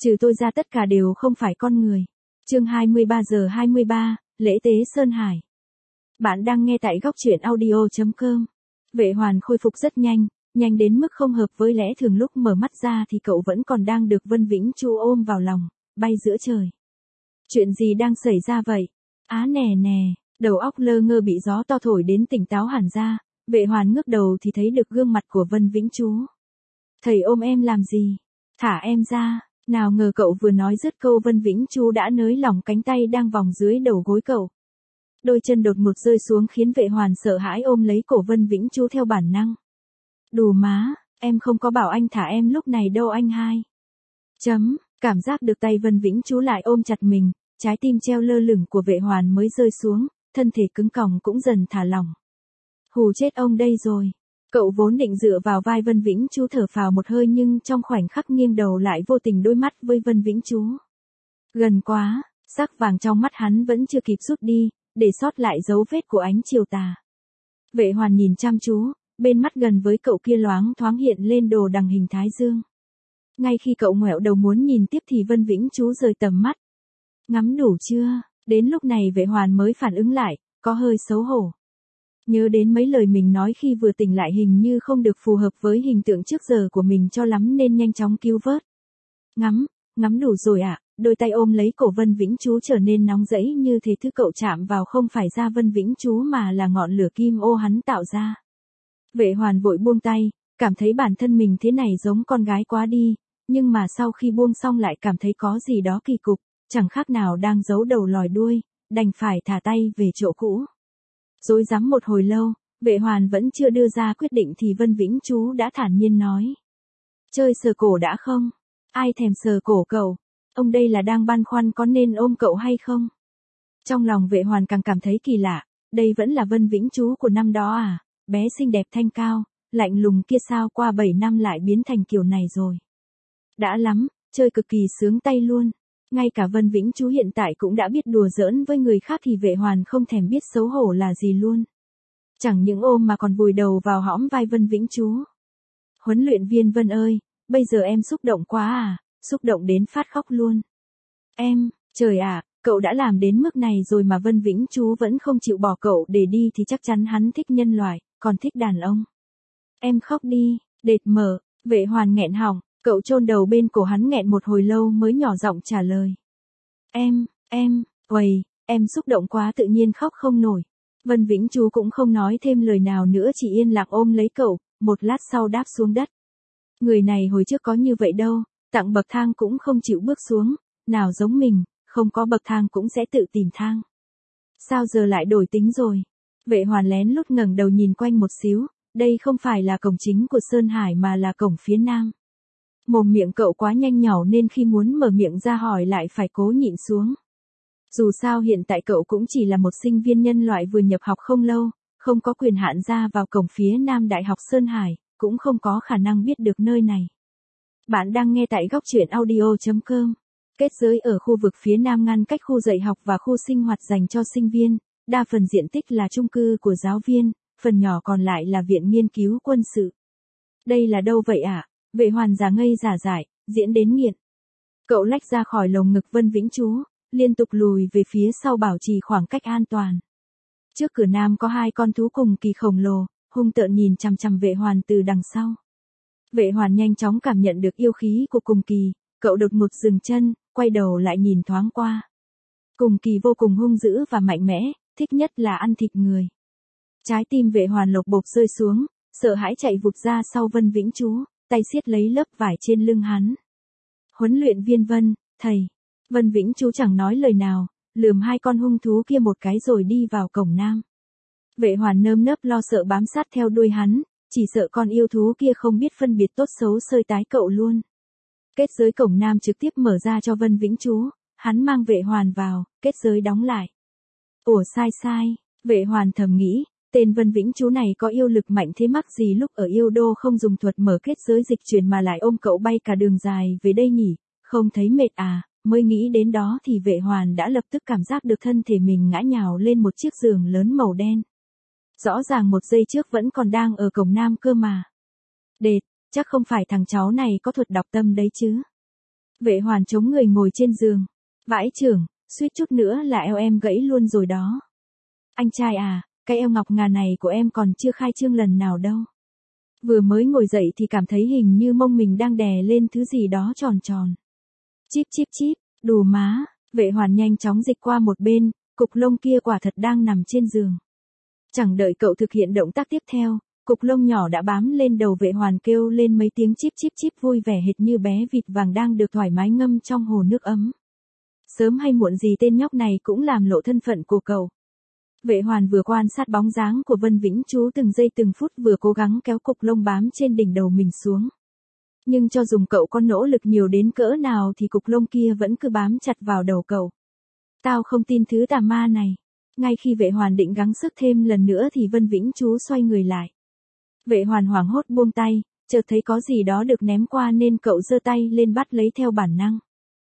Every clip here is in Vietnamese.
Trừ tôi ra tất cả đều không phải con người. Chương 23:23, lễ tế Sơn Hải. Bạn đang nghe tại góc truyện audio.com. Vệ Hoàn khôi phục rất nhanh, nhanh đến mức không hợp với lẽ thường, lúc mở mắt ra thì cậu vẫn còn đang được Vân Vĩnh Chu ôm vào lòng, bay giữa trời. Chuyện gì đang xảy ra vậy? Á nè nè, đầu óc lơ ngơ bị gió to thổi đến tỉnh táo hẳn ra, Vệ Hoàn ngước đầu thì thấy được gương mặt của Vân Vĩnh Chu. Thầy ôm em làm gì? Thả em ra. Nào ngờ cậu vừa nói dứt câu Vân Vĩnh Chu đã nới lỏng cánh tay đang vòng dưới đầu gối cậu. Đôi chân đột ngột rơi xuống khiến Vệ Hoàn sợ hãi ôm lấy cổ Vân Vĩnh Chu theo bản năng. Đù má, em không có bảo anh thả em lúc này đâu anh hai. Cảm giác được tay Vân Vĩnh Chu lại ôm chặt mình, trái tim treo lơ lửng của Vệ Hoàn mới rơi xuống, thân thể cứng còng cũng dần thả lỏng. Hù chết ông đây rồi. Cậu vốn định dựa vào vai Vân Vĩnh Chu thở phào một hơi, nhưng trong khoảnh khắc nghiêng đầu lại vô tình đối mắt với Vân Vĩnh Chu. Gần quá, sắc vàng trong mắt hắn vẫn chưa kịp rút đi, để sót lại dấu vết của ánh chiều tà. Vệ Hoàn nhìn chăm chú, bên mắt gần với cậu kia loáng thoáng hiện lên đồ đằng hình thái dương. Ngay khi cậu ngoẹo đầu muốn nhìn tiếp thì Vân Vĩnh Chu rời tầm mắt. Ngắm đủ chưa? Đến lúc này Vệ Hoàn mới phản ứng lại, có hơi xấu hổ. Nhớ đến mấy lời mình nói khi vừa tỉnh lại hình như không được phù hợp với hình tượng trước giờ của mình cho lắm nên nhanh chóng cứu vớt. Ngắm đủ rồi ạ. Đôi tay ôm lấy cổ Vân Vĩnh Chu trở nên nóng rẫy, như thế thứ cậu chạm vào không phải da Vân Vĩnh Chu mà là ngọn lửa kim ô hắn tạo ra. Vệ Hoàn vội buông tay, cảm thấy bản thân mình thế này giống con gái quá đi, nhưng mà sau khi buông xong lại cảm thấy có gì đó kỳ cục, chẳng khác nào đang giấu đầu lòi đuôi, đành phải thả tay về chỗ cũ. Rối rắm một hồi lâu, Vệ Hoàn vẫn chưa đưa ra quyết định thì Vân Vĩnh Chu đã thản nhiên nói. Chơi sờ cổ đã không? Ai thèm sờ cổ cậu? Ông đây là đang băn khoăn có nên ôm cậu hay không? Trong lòng Vệ Hoàn càng cảm thấy kỳ lạ, đây vẫn là Vân Vĩnh Chu của năm đó à, bé xinh đẹp thanh cao, lạnh lùng kia sao qua 7 năm lại biến thành kiểu này rồi. Đã lắm, chơi cực kỳ sướng tay luôn. Ngay cả Vân Vĩnh Chu hiện tại cũng đã biết đùa giỡn với người khác thì Vệ Hoàn không thèm biết xấu hổ là gì luôn. Chẳng những ôm mà còn vùi đầu vào hõm vai Vân Vĩnh Chu. Huấn luyện viên Vân ơi, bây giờ em xúc động quá à, xúc động đến phát khóc luôn. Em, trời ạ, cậu đã làm đến mức này rồi mà Vân Vĩnh Chu vẫn không chịu bỏ cậu để đi thì chắc chắn hắn thích nhân loại, còn thích đàn ông. Em khóc đi, đệt mở, Vệ Hoàn nghẹn họng. Cậu chôn đầu bên cổ hắn nghẹn một hồi lâu mới nhỏ giọng trả lời. Em xúc động quá tự nhiên khóc không nổi. Vân Vĩnh Chu cũng không nói thêm lời nào nữa, chỉ yên lặng ôm lấy cậu, một lát sau đáp xuống đất. Người này hồi trước có như vậy đâu, tặng bậc thang cũng không chịu bước xuống, nào giống mình, không có bậc thang cũng sẽ tự tìm thang. Sao giờ lại đổi tính rồi? Vệ Hoàn lén lút ngẩng đầu nhìn quanh một xíu, đây không phải là cổng chính của Sơn Hải mà là cổng phía nam. Mồm miệng cậu quá nhanh nhỏ nên khi muốn mở miệng ra hỏi lại phải cố nhịn xuống. Dù sao hiện tại cậu cũng chỉ là một sinh viên nhân loại vừa nhập học không lâu, không có quyền hạn ra vào cổng phía nam Đại học Sơn Hải, cũng không có khả năng biết được nơi này. Bạn đang nghe tại góc truyện audio.com. Kết giới ở khu vực phía nam ngăn cách khu dạy học và khu sinh hoạt dành cho sinh viên, đa phần diện tích là chung cư của giáo viên, phần nhỏ còn lại là viện nghiên cứu quân sự. Đây là đâu vậy ạ? Vệ Hoàn giả ngây giả dại, diễn đến nghiện. Cậu lách ra khỏi lồng ngực Vân Vĩnh Chu, liên tục lùi về phía sau bảo trì khoảng cách an toàn. Trước cửa nam có 2 con thú cùng kỳ khổng lồ, hung tợn nhìn chằm chằm Vệ Hoàn từ đằng sau. Vệ Hoàn nhanh chóng cảm nhận được yêu khí của cùng kỳ, cậu đột ngột dừng chân, quay đầu lại nhìn thoáng qua. Cùng kỳ vô cùng hung dữ và mạnh mẽ, thích nhất là ăn thịt người. Trái tim Vệ Hoàn lộc bộp rơi xuống, sợ hãi chạy vụt ra sau Vân Vĩnh Chu, tay siết lấy lớp vải trên lưng hắn. Huấn luyện viên Vân, thầy. Vân Vĩnh Chu chẳng nói lời nào, lườm 2 con hung thú kia một cái rồi đi vào cổng nam. Vệ Hoàn nơm nớp lo sợ bám sát theo đuôi hắn, chỉ sợ con yêu thú kia không biết phân biệt tốt xấu sơi tái cậu luôn. Kết giới cổng nam trực tiếp mở ra cho Vân Vĩnh Chu, hắn mang Vệ Hoàn vào, kết giới đóng lại. Ủa sai, Vệ Hoàn thầm nghĩ. Tên Vân Vĩnh Chu này có yêu lực mạnh thế mắc gì lúc ở yêu đô không dùng thuật mở kết giới dịch chuyển mà lại ôm cậu bay cả đường dài về đây nhỉ, không thấy mệt à? Mới nghĩ đến đó thì Vệ Hoàn đã lập tức cảm giác được thân thể mình ngã nhào lên một chiếc giường lớn màu đen. Rõ ràng một giây trước vẫn còn đang ở cổng nam cơ mà. Đệt, chắc không phải thằng cháu này có thuật đọc tâm đấy chứ. Vệ Hoàn chống người ngồi trên giường. Vãi chưởng, suýt chút nữa là eo em gãy luôn rồi đó. Anh trai à, cái eo ngọc ngà này của em còn chưa khai trương lần nào đâu. Vừa mới ngồi dậy thì cảm thấy hình như mông mình đang đè lên thứ gì đó tròn tròn. Chíp chíp chíp, đù má, Vệ Hoàn nhanh chóng dịch qua một bên, cục lông kia quả thật đang nằm trên giường. Chẳng đợi cậu thực hiện động tác tiếp theo, cục lông nhỏ đã bám lên đầu Vệ Hoàn kêu lên mấy tiếng chíp chíp chíp vui vẻ hệt như bé vịt vàng đang được thoải mái ngâm trong hồ nước ấm. Sớm hay muộn gì tên nhóc này cũng làm lộ thân phận của cậu. Vệ Hoàn vừa quan sát bóng dáng của Vân Vĩnh Chú từng giây từng phút vừa cố gắng kéo cục lông bám trên đỉnh đầu mình xuống. Nhưng cho dùng cậu có nỗ lực nhiều đến cỡ nào thì cục lông kia vẫn cứ bám chặt vào đầu cậu. Tao không tin thứ tà ma này. Ngay khi Vệ Hoàn định gắng sức thêm lần nữa thì Vân Vĩnh Chú xoay người lại. Vệ Hoàn hoảng hốt buông tay, chợt thấy có gì đó được ném qua nên cậu giơ tay lên bắt lấy theo bản năng.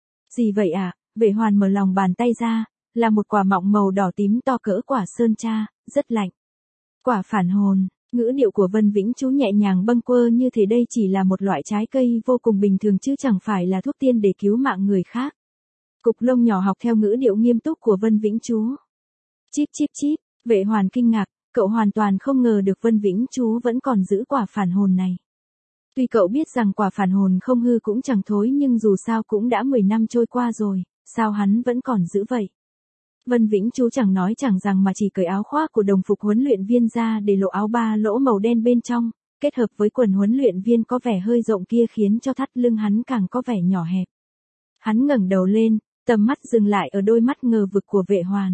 Gì vậy ạ? Vệ Hoàn mở lòng bàn tay ra, là một quả mọng màu đỏ tím to cỡ quả sơn tra, rất lạnh. Quả phản hồn, ngữ điệu của Vân Vĩnh Chú nhẹ nhàng bâng quơ như thế đây chỉ là một loại trái cây vô cùng bình thường chứ chẳng phải là thuốc tiên để cứu mạng người khác. Cục lông nhỏ học theo ngữ điệu nghiêm túc của Vân Vĩnh Chú. Chíp chíp chíp, Vệ Hoàn kinh ngạc, cậu hoàn toàn không ngờ được Vân Vĩnh Chú vẫn còn giữ quả phản hồn này. Tuy cậu biết rằng quả phản hồn không hư cũng chẳng thối nhưng dù sao cũng đã 10 năm trôi qua rồi, sao hắn vẫn còn giữ vậy? Vân Vĩnh Chú chẳng nói chẳng rằng mà chỉ cởi áo khoác của đồng phục huấn luyện viên ra để lộ áo ba lỗ màu đen bên trong, kết hợp với quần huấn luyện viên có vẻ hơi rộng kia khiến cho thắt lưng hắn càng có vẻ nhỏ hẹp. Hắn ngẩng đầu lên, tầm mắt dừng lại ở đôi mắt ngờ vực của Vệ Hoàn.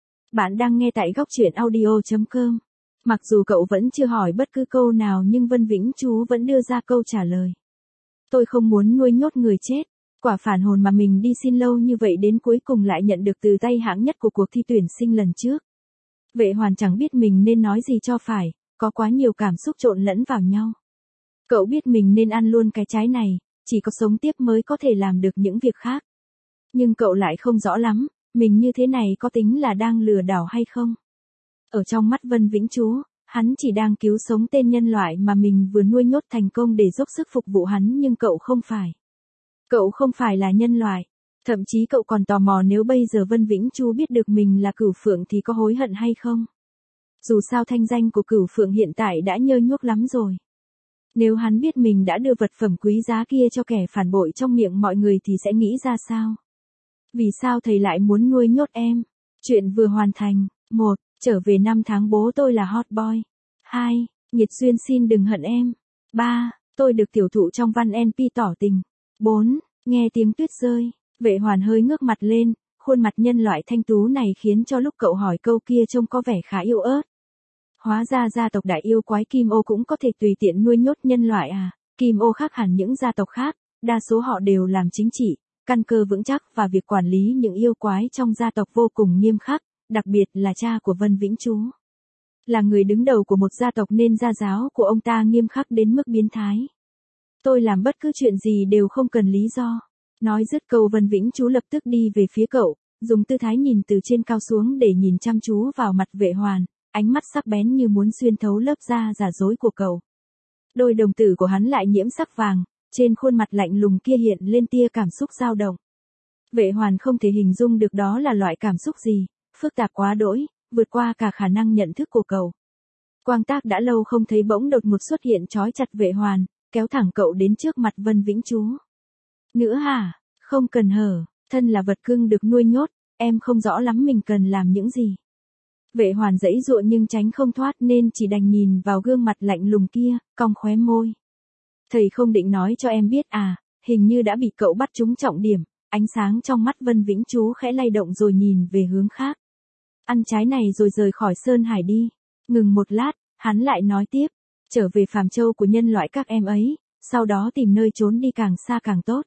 Bạn đang nghe tại góc truyện audio.com. Mặc dù cậu vẫn chưa hỏi bất cứ câu nào nhưng Vân Vĩnh Chú vẫn đưa ra câu trả lời. Tôi không muốn nuôi nhốt người chết. Quả phản hồn mà mình đi xin lâu như vậy đến cuối cùng lại nhận được từ tay hạng nhất của cuộc thi tuyển sinh lần trước. Vệ Hoàn chẳng biết mình nên nói gì cho phải, có quá nhiều cảm xúc trộn lẫn vào nhau. Cậu biết mình nên ăn luôn cái trái này, chỉ có sống tiếp mới có thể làm được những việc khác. Nhưng cậu lại không rõ lắm, mình như thế này có tính là đang lừa đảo hay không? Ở trong mắt Vân Vĩnh Chú, hắn chỉ đang cứu sống tên nhân loại mà mình vừa nuôi nhốt thành công để dốc sức phục vụ hắn nhưng cậu không phải. Cậu không phải là nhân loại. Thậm chí cậu còn tò mò nếu bây giờ Vân Vĩnh Chú biết được mình là Cửu Phượng thì có hối hận hay không? Dù sao thanh danh của Cửu Phượng hiện tại đã nhơ nhuốc lắm rồi. Nếu hắn biết mình đã đưa vật phẩm quý giá kia cho kẻ phản bội trong miệng mọi người thì sẽ nghĩ ra sao? Vì sao thầy lại muốn nuôi nhốt em? Chuyện vừa hoàn thành. 1. Trở về năm tháng bố tôi là hot boy. 2. Nhiệt duyên xin đừng hận em. 3. Tôi được tiểu thụ trong văn NP tỏ tình. 4. Nghe tiếng tuyết rơi. Vệ Hoàn hơi ngước mặt lên, khuôn mặt nhân loại thanh tú này khiến cho lúc cậu hỏi câu kia trông có vẻ khá yếu ớt. Hóa ra gia tộc đại yêu quái Kim Ô cũng có thể tùy tiện nuôi nhốt nhân loại à? Kim Ô khác hẳn những gia tộc khác, đa số họ đều làm chính trị, căn cơ vững chắc và việc quản lý những yêu quái trong gia tộc vô cùng nghiêm khắc, đặc biệt là cha của Vân Vĩnh Chú. Là người đứng đầu của một gia tộc nên gia giáo của ông ta nghiêm khắc đến mức biến thái. Tôi làm bất cứ chuyện gì đều không cần lý do. Nói dứt câu Vân Vĩnh Chú lập tức đi về phía cậu, dùng tư thái nhìn từ trên cao xuống để nhìn chăm chú vào mặt Vệ Hoàn, ánh mắt sắc bén như muốn xuyên thấu lớp da giả dối của cậu. Đôi đồng tử của hắn lại nhiễm sắc vàng, trên khuôn mặt lạnh lùng kia hiện lên tia cảm xúc dao động. Vệ Hoàn không thể hình dung được đó là loại cảm xúc gì, phức tạp quá đỗi, vượt qua cả khả năng nhận thức của cậu. Quang tác đã lâu không thấy bỗng đột ngột xuất hiện trói chặt Vệ Hoàn, kéo thẳng cậu đến trước mặt Vân Vĩnh Chú. Nữa hả? Không cần hở, thân là vật cưng được nuôi nhốt, em không rõ lắm mình cần làm những gì. Vệ Hoàn giãy giụa nhưng tránh không thoát nên chỉ đành nhìn vào gương mặt lạnh lùng kia, cong khóe môi. Thầy không định nói cho em biết à, hình như đã bị cậu bắt trúng trọng điểm, ánh sáng trong mắt Vân Vĩnh Chú khẽ lay động rồi nhìn về hướng khác. Ăn trái này rồi rời khỏi Sơn Hải đi. Ngừng một lát, hắn lại nói tiếp, trở về Phàm Châu của nhân loại các em ấy, sau đó tìm nơi trốn đi càng xa càng tốt.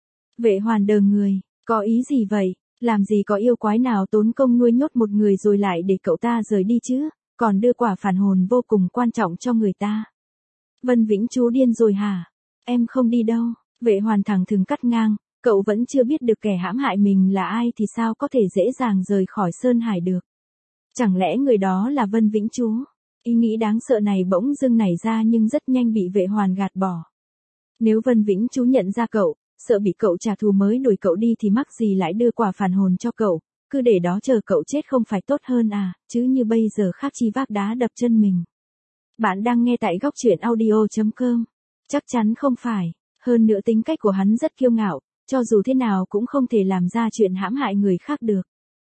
Vệ Hoàn đờ người, có ý gì vậy? Làm gì có yêu quái nào tốn công nuôi nhốt một người rồi lại để cậu ta rời đi chứ, còn đưa quả phản hồn vô cùng quan trọng cho người ta. Vân Vĩnh Chú điên rồi hả? Em không đi đâu. Vệ Hoàn thẳng thừng cắt ngang, cậu vẫn chưa biết được kẻ hãm hại mình là ai thì sao có thể dễ dàng rời khỏi Sơn Hải được. Chẳng lẽ người đó là Vân Vĩnh Chú? Ý nghĩ đáng sợ này bỗng dưng nảy ra nhưng rất nhanh bị Vệ Hoàn gạt bỏ. Nếu Vân Vĩnh Chú nhận ra cậu, sợ bị cậu trả thù mới đuổi cậu đi thì mắc gì lại đưa quả phản hồn cho cậu, cứ để đó chờ cậu chết không phải tốt hơn à, chứ như bây giờ khác chi vác đá đập chân mình. Bạn đang nghe tại góc truyện audio.com. Chắc chắn không phải, hơn nữa tính cách của hắn rất kiêu ngạo, cho dù thế nào cũng không thể làm ra chuyện hãm hại người khác được.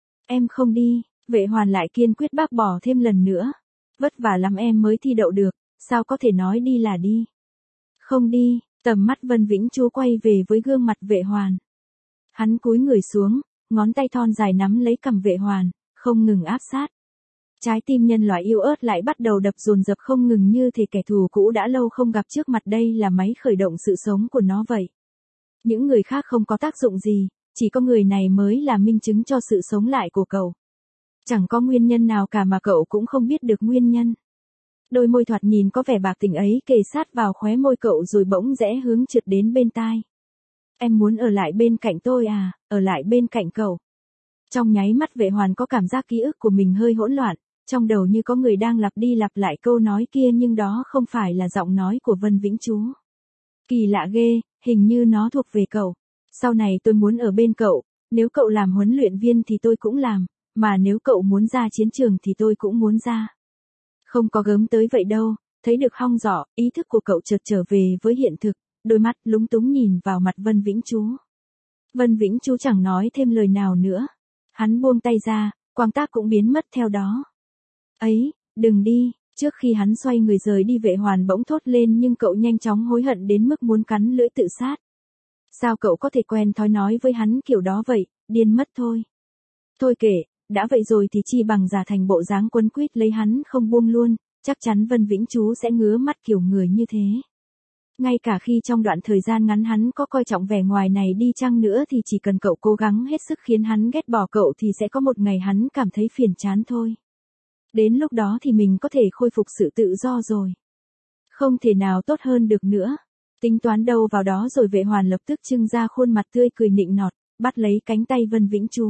Em không đi, Vệ Hoàn lại kiên quyết bác bỏ thêm lần nữa. Vất vả lắm em mới thi đậu được, sao có thể nói đi là đi. Không đi, tầm mắt Vân Vĩnh Chú quay về với gương mặt Vệ Hoàn. Hắn cúi người xuống, ngón tay thon dài nắm lấy cằm Vệ Hoàn, không ngừng áp sát. Trái tim nhân loại yêu ớt lại bắt đầu đập dồn dập không ngừng như thể kẻ thù cũ đã lâu không gặp trước mặt đây là máy khởi động sự sống của nó vậy. Những người khác không có tác dụng gì, chỉ có người này mới là minh chứng cho sự sống lại của cậu. Chẳng có nguyên nhân nào cả mà cậu cũng không biết được nguyên nhân. Đôi môi thoạt nhìn có vẻ bạc tình ấy kề sát vào khóe môi cậu rồi bỗng rẽ hướng trượt đến bên tai. Em muốn ở lại bên cạnh tôi à, ở lại bên cạnh cậu. Trong nháy mắt Vệ Hoàn có cảm giác ký ức của mình hơi hỗn loạn, trong đầu như có người đang lặp đi lặp lại câu nói kia nhưng đó không phải là giọng nói của Vân Vĩnh Chú. Kỳ lạ ghê, hình như nó thuộc về cậu. Sau này tôi muốn ở bên cậu, nếu cậu làm huấn luyện viên thì tôi cũng làm, mà nếu cậu muốn ra chiến trường thì tôi cũng muốn ra. Không có gớm tới vậy đâu, thấy được hong giỏ, ý thức của cậu chợt trở về với hiện thực, đôi mắt lúng túng nhìn vào mặt Vân Vĩnh Chú. Vân Vĩnh Chú chẳng nói thêm lời nào nữa. Hắn buông tay ra, quang tác cũng biến mất theo đó. Ấy, đừng đi, trước khi hắn xoay người rời đi Vệ Hoàn bỗng thốt lên nhưng cậu nhanh chóng hối hận đến mức muốn cắn lưỡi tự sát. Sao cậu có thể quen thói nói với hắn kiểu đó vậy, điên mất thôi. Thôi kệ, đã vậy rồi thì chi bằng giả thành bộ dáng quấn quýt lấy hắn không buông luôn, chắc chắn Vân Vĩnh Chú sẽ ngứa mắt kiểu người như thế. Ngay cả khi trong đoạn thời gian ngắn hắn có coi trọng vẻ ngoài này đi chăng nữa thì chỉ cần cậu cố gắng hết sức khiến hắn ghét bỏ cậu thì sẽ có một ngày hắn cảm thấy phiền chán thôi. Đến lúc đó thì mình có thể khôi phục sự tự do rồi. Không thể nào tốt hơn được nữa. Tính toán đâu vào đó rồi Vệ Hoàn lập tức trưng ra khuôn mặt tươi cười nịnh nọt, bắt lấy cánh tay Vân Vĩnh Chú.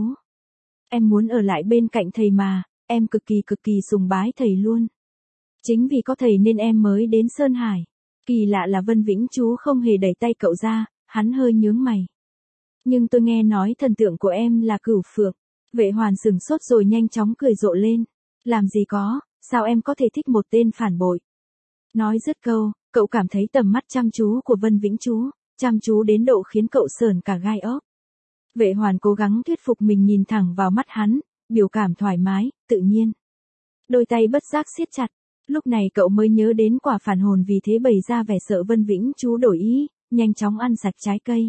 Em muốn ở lại bên cạnh thầy mà, em cực kỳ sùng bái thầy luôn. Chính vì có thầy nên em mới đến Sơn Hải. Kỳ lạ là Vân Vĩnh Chú không hề đẩy tay cậu ra, hắn hơi nhướng mày. Nhưng tôi nghe nói thần tượng của em là Cửu Phượng. Vệ Hoàn sừng sốt rồi nhanh chóng cười rộ lên. Làm gì có, sao em có thể thích một tên phản bội. Nói dứt câu, cậu cảm thấy tầm mắt chăm chú của Vân Vĩnh Chú, chăm chú đến độ khiến cậu sởn cả gai ốc. Vệ Hoàn cố gắng thuyết phục mình nhìn thẳng vào mắt hắn, biểu cảm thoải mái, tự nhiên. Đôi tay bất giác siết chặt, lúc này cậu mới nhớ đến quả phản hồn vì thế bày ra vẻ sợ Vân Vĩnh Chú đổi ý, nhanh chóng ăn sạch trái cây.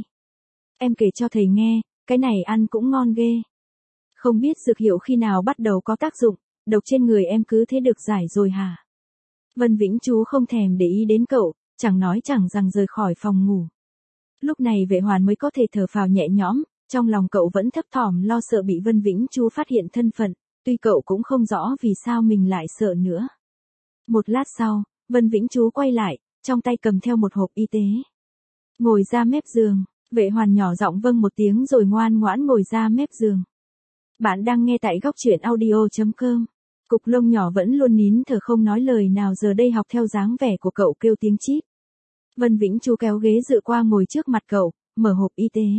Em kể cho thầy nghe, cái này ăn cũng ngon ghê. Không biết dược hiệu khi nào bắt đầu có tác dụng, độc trên người em cứ thế được giải rồi hả? Vân Vĩnh Chú không thèm để ý đến cậu, chẳng nói chẳng rằng rời khỏi phòng ngủ. Lúc này Vệ Hoàn mới có thể thở phào nhẹ nhõm, trong lòng cậu vẫn thấp thỏm lo sợ bị Vân Vĩnh Chú phát hiện thân phận, tuy cậu cũng không rõ vì sao mình lại sợ nữa. Một lát sau, Vân Vĩnh Chú quay lại, trong tay cầm theo một hộp y tế. Ngồi ra mép giường, Vệ Hoàn nhỏ giọng vâng một tiếng rồi ngoan ngoãn ngồi ra mép giường. Bạn đang nghe tại góc truyện audio.com. Cục lông nhỏ vẫn luôn nín thở không nói lời nào giờ đây học theo dáng vẻ của cậu kêu tiếng chít. Vân Vĩnh Chú kéo ghế dựa qua ngồi trước mặt cậu, mở hộp y tế.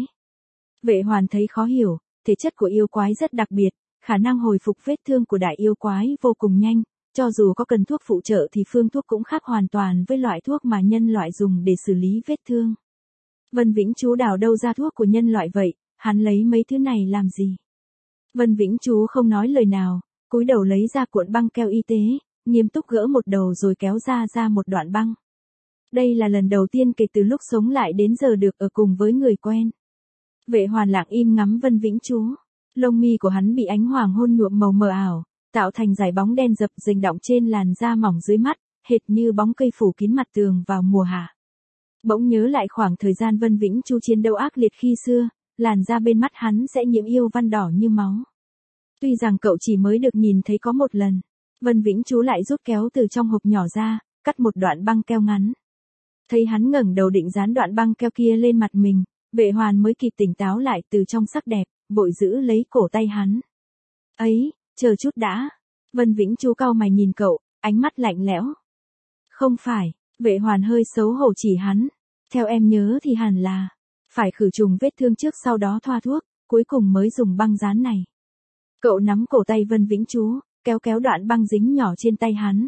Vệ Hoàn thấy khó hiểu, thể chất của yêu quái rất đặc biệt, khả năng hồi phục vết thương của đại yêu quái vô cùng nhanh, cho dù có cần thuốc phụ trợ thì phương thuốc cũng khác hoàn toàn với loại thuốc mà nhân loại dùng để xử lý vết thương. Vân Vĩnh Chú đào đâu ra thuốc của nhân loại vậy, hắn lấy mấy thứ này làm gì? Vân Vĩnh Chú không nói lời nào, cúi đầu lấy ra cuộn băng keo y tế, nghiêm túc gỡ một đầu rồi kéo ra một đoạn băng. Đây là lần đầu tiên kể từ lúc sống lại đến giờ được ở cùng với người quen. Vệ Hoàn lặng im ngắm Vân Vĩnh Chú, lông mi của hắn bị ánh hoàng hôn nhuộm màu mờ ảo, tạo thành dải bóng đen dập dềnh đọng trên làn da mỏng dưới mắt, hệt như bóng cây phủ kín mặt tường vào mùa hạ. Bỗng nhớ lại khoảng thời gian Vân Vĩnh Chú chiến đấu ác liệt khi xưa, làn da bên mắt hắn sẽ nhiễm yêu văn đỏ như máu. Tuy rằng cậu chỉ mới được nhìn thấy có một lần, Vân Vĩnh Chú lại rút kéo từ trong hộp nhỏ ra, cắt một đoạn băng keo ngắn. Thấy hắn ngẩng đầu định dán đoạn băng keo kia lên mặt mình, Vệ Hoàn mới kịp tỉnh táo lại từ trong sắc đẹp, vội giữ lấy cổ tay hắn. Ấy, chờ chút đã. Vân Vĩnh Chú cau mày nhìn cậu, ánh mắt lạnh lẽo. Không phải, Vệ Hoàn hơi xấu hổ chỉ hắn. Theo em nhớ thì hẳn là, Phải khử trùng vết thương trước sau đó thoa thuốc, cuối cùng mới dùng băng dán này. Cậu nắm cổ tay Vân Vĩnh Chú, kéo kéo đoạn băng dính nhỏ trên tay hắn.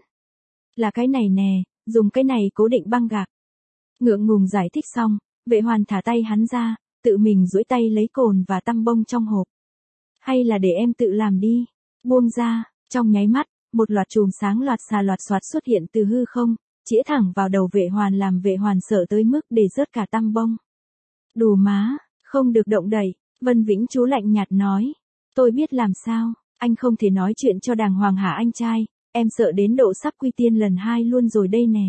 Là cái này nè, dùng cái này cố định băng gạc. Ngượng ngùng giải thích xong, Vệ Hoàn thả tay hắn ra, tự mình duỗi tay lấy cồn và tăm bông trong hộp. Hay là để em tự làm đi. Buông ra, trong nháy mắt, một loạt chùm sáng loạt xà loạt xoạt xuất hiện từ hư không, chĩa thẳng vào đầu Vệ Hoàn làm Vệ Hoàn sợ tới mức để rớt cả tăm bông. Đù má, không được động đậy, Vân Vĩnh Chú lạnh nhạt nói. Tôi biết làm sao, anh không thể nói chuyện cho đàng hoàng hả anh trai, em sợ đến độ sắp quy tiên lần 2 luôn rồi đây nè.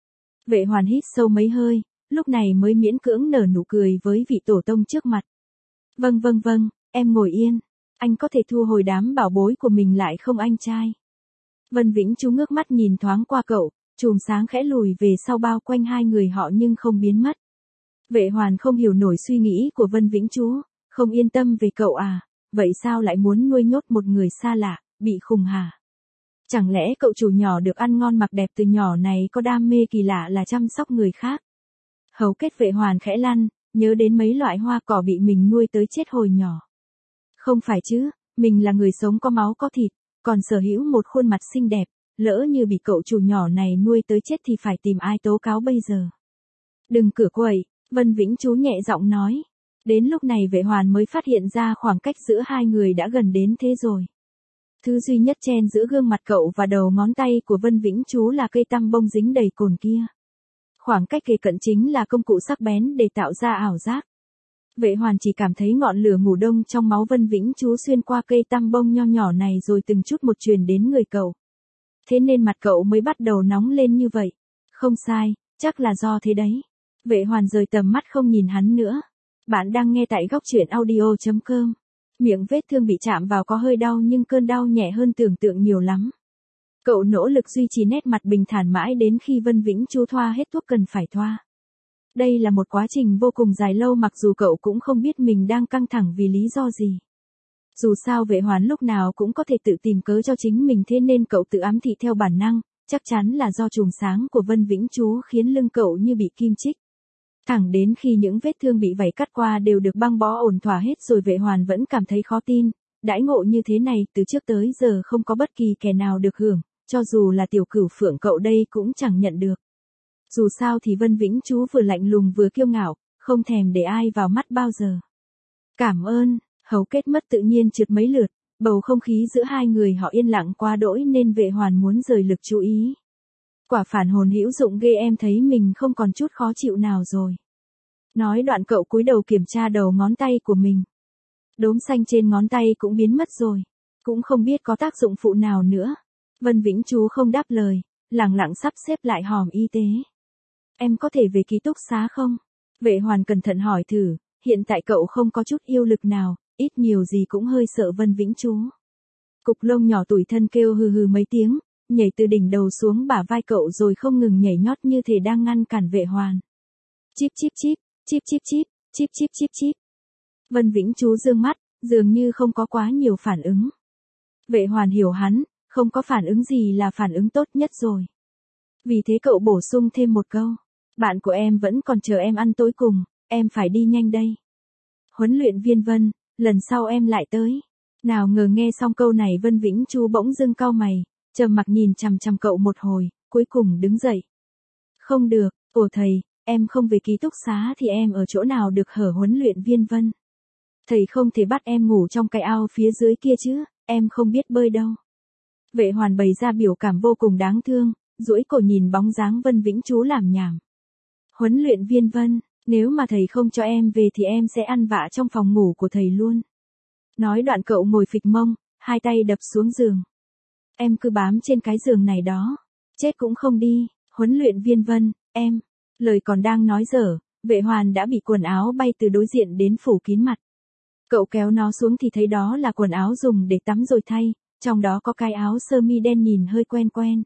Vệ Hoàn hít sâu mấy hơi, lúc này mới miễn cưỡng nở nụ cười với vị tổ tông trước mặt. Vâng, em ngồi yên, anh có thể thu hồi đám bảo bối của mình lại không anh trai? Vân Vĩnh Chú ngước mắt nhìn thoáng qua cậu, chùm sáng khẽ lùi về sau bao quanh hai người họ nhưng không biến mất. Vệ Hoàn không hiểu nổi suy nghĩ của Vân Vĩnh Chú, không yên tâm về cậu à, vậy sao lại muốn nuôi nhốt một người xa lạ, bị khùng hả? Chẳng lẽ cậu chủ nhỏ được ăn ngon mặc đẹp từ nhỏ này có đam mê kỳ lạ là chăm sóc người khác? Hầu kết Vệ Hoàn khẽ lăn, nhớ đến mấy loại hoa cỏ bị mình nuôi tới chết hồi nhỏ. Không phải chứ, mình là người sống có máu có thịt, còn sở hữu một khuôn mặt xinh đẹp, lỡ như bị cậu chủ nhỏ này nuôi tới chết thì phải tìm ai tố cáo bây giờ? Đừng cửa quậy, Vân Vĩnh Chú nhẹ giọng nói. Đến lúc này Vệ Hoàn mới phát hiện ra khoảng cách giữa hai người đã gần đến thế rồi. Thứ duy nhất chen giữa gương mặt cậu và đầu ngón tay của Vân Vĩnh Chú là cây tăm bông dính đầy cồn kia. Khoảng cách kề cận chính là công cụ sắc bén để tạo ra ảo giác. Vệ Hoàn chỉ cảm thấy ngọn lửa ngủ đông trong máu Vân Vĩnh Chú xuyên qua cây tăm bông nho nhỏ này rồi từng chút một truyền đến người cậu. Thế nên mặt cậu mới bắt đầu nóng lên như vậy. Không sai, chắc là do thế đấy. Vệ Hoàn rời tầm mắt không nhìn hắn nữa. Bạn đang nghe tại góc truyện audio.com. Miệng vết thương bị chạm vào có hơi đau nhưng cơn đau nhẹ hơn tưởng tượng nhiều lắm. Cậu nỗ lực duy trì nét mặt bình thản mãi đến khi Vân Vĩnh Chú thoa hết thuốc cần phải thoa. Đây là một quá trình vô cùng dài lâu mặc dù cậu cũng không biết mình đang căng thẳng vì lý do gì. Dù sao Vệ Hoàn lúc nào cũng có thể tự tìm cớ cho chính mình thế nên cậu tự ám thị theo bản năng, chắc chắn là do chùm sáng của Vân Vĩnh Chú khiến lưng cậu như bị kim chích. Thẳng đến khi những vết thương bị vảy cắt qua đều được băng bó ổn thỏa hết rồi Vệ Hoàn vẫn cảm thấy khó tin, đãi ngộ như thế này từ trước tới giờ không có bất kỳ kẻ nào được hưởng, cho dù là Tiểu Cửu Phượng cậu đây cũng chẳng nhận được. Dù sao thì Vân Vĩnh Chú vừa lạnh lùng vừa kiêu ngạo, không thèm để ai vào mắt bao giờ. Cảm ơn, hầu kết mất tự nhiên trượt mấy lượt, bầu không khí giữa hai người họ yên lặng quá đỗi nên Vệ Hoàn muốn rời lực chú ý. Quả phản hồn hữu dụng ghê, em thấy mình không còn chút khó chịu nào rồi. Nói đoạn cậu cúi đầu kiểm tra đầu ngón tay của mình. Đốm xanh trên ngón tay cũng biến mất rồi. Cũng không biết có tác dụng phụ nào nữa. Vân Vĩnh Chú không đáp lời, lẳng lặng sắp xếp lại hòm y tế. Em có thể về ký túc xá không? Vệ Hoàn cẩn thận hỏi thử, hiện tại cậu không có chút yêu lực nào, ít nhiều gì cũng hơi sợ Vân Vĩnh Chú. Cục lông nhỏ tủi thân kêu hừ hừ mấy tiếng, nhảy từ đỉnh đầu xuống bả vai cậu rồi không ngừng nhảy nhót như thể đang ngăn cản Vệ Hoàn. Chíp chíp chíp, chíp chíp chíp, chíp chíp chíp chíp. Vân Vĩnh Chú dương mắt, dường như không có quá nhiều phản ứng. Vệ Hoàn hiểu hắn, không có phản ứng gì là phản ứng tốt nhất rồi. Vì thế cậu bổ sung thêm một câu. Bạn của em vẫn còn chờ em ăn tối cùng, em phải đi nhanh đây. Huấn luyện viên Vân, lần sau em lại tới. Nào ngờ nghe xong câu này Vân Vĩnh Chú bỗng dưng cau mày, trầm mặc nhìn chằm chằm cậu một hồi, cuối cùng đứng dậy. Không được, ồ thầy, em không về ký túc xá thì em ở chỗ nào được hở huấn luyện viên Vân? Thầy không thể bắt em ngủ trong cái ao phía dưới kia chứ, em không biết bơi đâu. Vệ Hoàn bày ra biểu cảm vô cùng đáng thương, duỗi cổ nhìn bóng dáng Vân Vĩnh Chú làm nhảm. Huấn luyện viên Vân, nếu mà thầy không cho em về thì em sẽ ăn vạ trong phòng ngủ của thầy luôn. Nói đoạn cậu ngồi phịch mông, hai tay đập xuống giường. Em cứ bám trên cái giường này đó, chết cũng không đi, huấn luyện viên Vân, em. Lời còn đang nói dở, Vệ Hoàn đã bị quần áo bay từ đối diện đến phủ kín mặt. Cậu kéo nó xuống thì thấy đó là quần áo dùng để tắm rồi thay, trong đó có cái áo sơ mi đen nhìn hơi quen quen.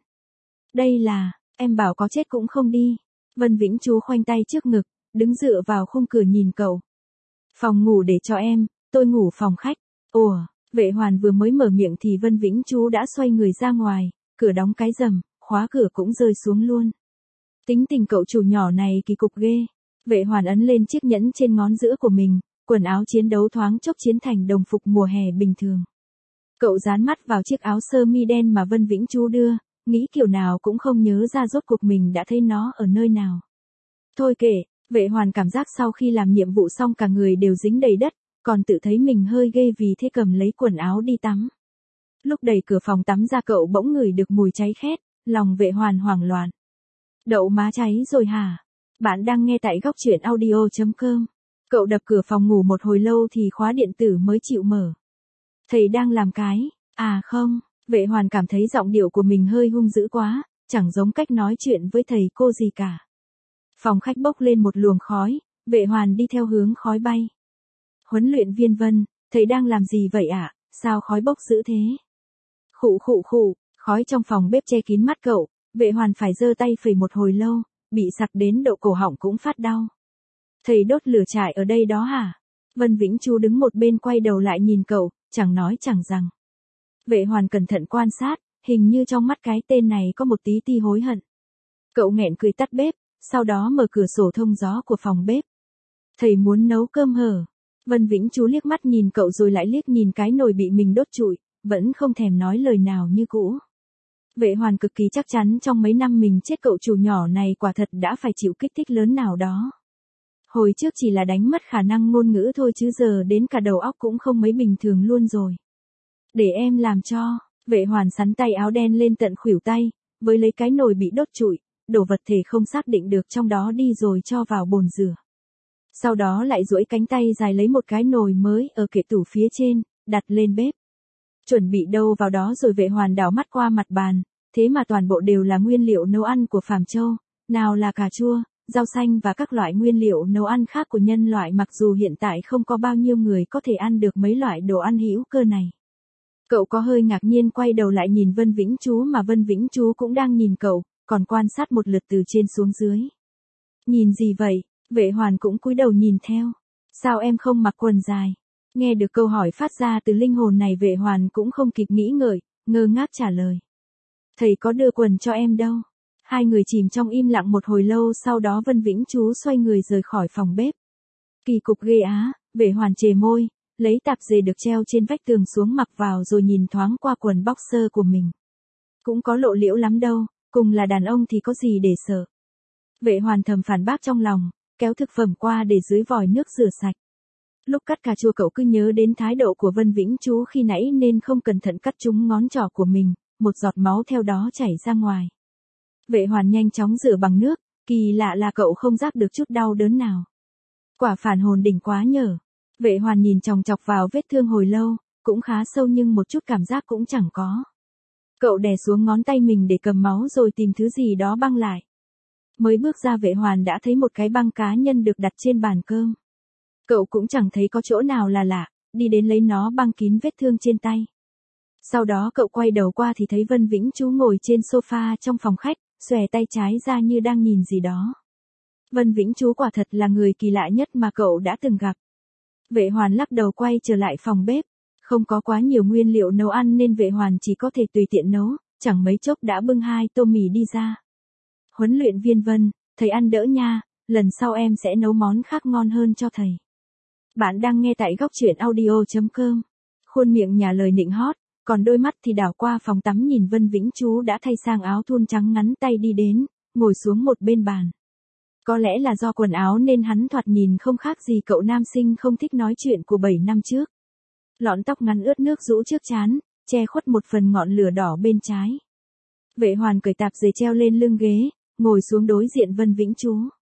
Đây là, em bảo có chết cũng không đi. Vân Vĩnh Chú khoanh tay trước ngực, đứng dựa vào khung cửa nhìn cậu. Phòng ngủ để cho em, tôi ngủ phòng khách. Ủa, Vệ Hoàn vừa mới mở miệng thì Vân Vĩnh Chú đã xoay người ra ngoài, cửa đóng cái rầm, khóa cửa cũng rơi xuống luôn. Tính tình cậu chủ nhỏ này kỳ cục ghê. Vệ Hoàn ấn lên chiếc nhẫn trên ngón giữa của mình, quần áo chiến đấu thoáng chốc chiến thành đồng phục mùa hè bình thường. Cậu dán mắt vào chiếc áo sơ mi đen mà Vân Vĩnh Chú đưa, nghĩ kiểu nào cũng không nhớ ra rốt cuộc mình đã thấy nó ở nơi nào. Thôi kệ, Vệ Hoàn cảm giác sau khi làm nhiệm vụ xong cả người đều dính đầy đất, còn tự thấy mình hơi ghê vì thế cầm lấy quần áo đi tắm. Lúc đẩy cửa phòng tắm ra cậu bỗng ngửi được mùi cháy khét, lòng Vệ Hoàn hoảng loạn. Đậu má cháy rồi hả? Bạn đang nghe tại góc truyện audio.com. Cậu đập cửa phòng ngủ một hồi lâu thì khóa điện tử mới chịu mở. Thầy đang làm cái, à không, Vệ Hoàn cảm thấy giọng điệu của mình hơi hung dữ quá, chẳng giống cách nói chuyện với thầy cô gì cả. Phòng khách bốc lên một luồng khói, Vệ Hoàn đi theo hướng khói bay. Huấn luyện viên Vân, thầy đang làm gì vậy ạ? Sao khói bốc dữ thế? Khụ khụ khụ, khói trong phòng bếp che kín mắt cậu, Vệ Hoàn phải giơ tay phẩy một hồi lâu, bị sặc đến độ cổ họng cũng phát đau. Thầy đốt lửa trại ở đây đó hả? Vân Vĩnh Chú đứng một bên quay đầu lại nhìn cậu, chẳng nói chẳng rằng. Vệ Hoàn cẩn thận quan sát, hình như trong mắt cái tên này có một tí ti hối hận. Cậu nghẹn cười tắt bếp, sau đó mở cửa sổ thông gió của phòng bếp. Thầy muốn nấu cơm hở? Vân Vĩnh Chú liếc mắt nhìn cậu rồi lại liếc nhìn cái nồi bị mình đốt trụi, vẫn không thèm nói lời nào như cũ. Vệ Hoàn cực kỳ chắc chắn trong mấy năm mình chết cậu chủ nhỏ này quả thật đã phải chịu kích thích lớn nào đó. Hồi trước chỉ là đánh mất khả năng ngôn ngữ thôi chứ giờ đến cả đầu óc cũng không mấy bình thường luôn rồi. Để em làm cho, Vệ Hoàn sắn tay áo đen lên tận khuỷu tay, với lấy cái nồi bị đốt trụi, đổ vật thể không xác định được trong đó đi rồi cho vào bồn rửa. Sau đó lại duỗi cánh tay dài lấy một cái nồi mới ở kệ tủ phía trên, đặt lên bếp. Chuẩn bị đâu vào đó rồi Vệ Hoàn đảo mắt qua mặt bàn, thế mà toàn bộ đều là nguyên liệu nấu ăn của Phàm Châu, nào là cà chua, rau xanh và các loại nguyên liệu nấu ăn khác của nhân loại mặc dù hiện tại không có bao nhiêu người có thể ăn được mấy loại đồ ăn hữu cơ này. Cậu có hơi ngạc nhiên quay đầu lại nhìn Vân Vĩnh Chú mà Vân Vĩnh Chú cũng đang nhìn cậu, còn quan sát một lượt từ trên xuống dưới. Nhìn gì vậy? Vệ Hoàn cũng cúi đầu nhìn theo. Sao em không mặc quần dài? Nghe được câu hỏi phát ra từ linh hồn này Vệ Hoàn cũng không kịp nghĩ ngợi, ngơ ngác trả lời. Thầy có đưa quần cho em đâu. Hai người chìm trong im lặng một hồi lâu sau đó Vân Vĩnh Chú xoay người rời khỏi phòng bếp. Kỳ cục ghê á, Vệ Hoàn chề môi, lấy tạp dề được treo trên vách tường xuống mặc vào rồi nhìn thoáng qua quần boxer của mình. Cũng có lộ liễu lắm đâu, cùng là đàn ông thì có gì để sợ. Vệ Hoàn thầm phản bác trong lòng, kéo thực phẩm qua để dưới vòi nước rửa sạch. Lúc cắt cà chua cậu cứ nhớ đến thái độ của Vân Vĩnh Chú khi nãy nên không cẩn thận cắt trúng ngón trỏ của mình, một giọt máu theo đó chảy ra ngoài. Vệ Hoàn nhanh chóng rửa bằng nước, kỳ lạ là cậu không giác được chút đau đớn nào. Quả phản hồn đỉnh quá nhở. Vệ Hoàn nhìn chòng chọc vào vết thương hồi lâu, cũng khá sâu nhưng một chút cảm giác cũng chẳng có. Cậu đè xuống ngón tay mình để cầm máu rồi tìm thứ gì đó băng lại. Mới bước ra Vệ Hoàn đã thấy một cái băng cá nhân được đặt trên bàn cơm. Cậu cũng chẳng thấy có chỗ nào là lạ, đi đến lấy nó băng kín vết thương trên tay. Sau đó cậu quay đầu qua thì thấy Vân Vĩnh Chú ngồi trên sofa trong phòng khách, xòe tay trái ra như đang nhìn gì đó. Vân Vĩnh Chú quả thật là người kỳ lạ nhất mà cậu đã từng gặp. Vệ Hoàn lắc đầu quay trở lại phòng bếp. Không có quá nhiều nguyên liệu nấu ăn nên Vệ Hoàn chỉ có thể tùy tiện nấu, chẳng mấy chốc đã bưng 2 tô mì đi ra. Huấn luyện viên Vân, thầy ăn đỡ nha, lần sau em sẽ nấu món khác ngon hơn cho thầy. Bạn đang nghe tại góc truyện audio.com. Khuôn miệng nhả lời nịnh hót, còn đôi mắt thì đảo qua phòng tắm nhìn Vân Vĩnh Chú đã thay sang áo thun trắng ngắn tay đi đến, ngồi xuống một bên bàn. Có lẽ là do quần áo nên hắn thoạt nhìn không khác gì cậu nam sinh không thích nói chuyện của 7 năm trước. Lọn tóc ngắn ướt nước rũ trước trán, che khuất một phần ngọn lửa đỏ bên trái. Vệ Hoàn cởi tạp dề treo lên lưng ghế, ngồi xuống đối diện Vân Vĩnh Chú.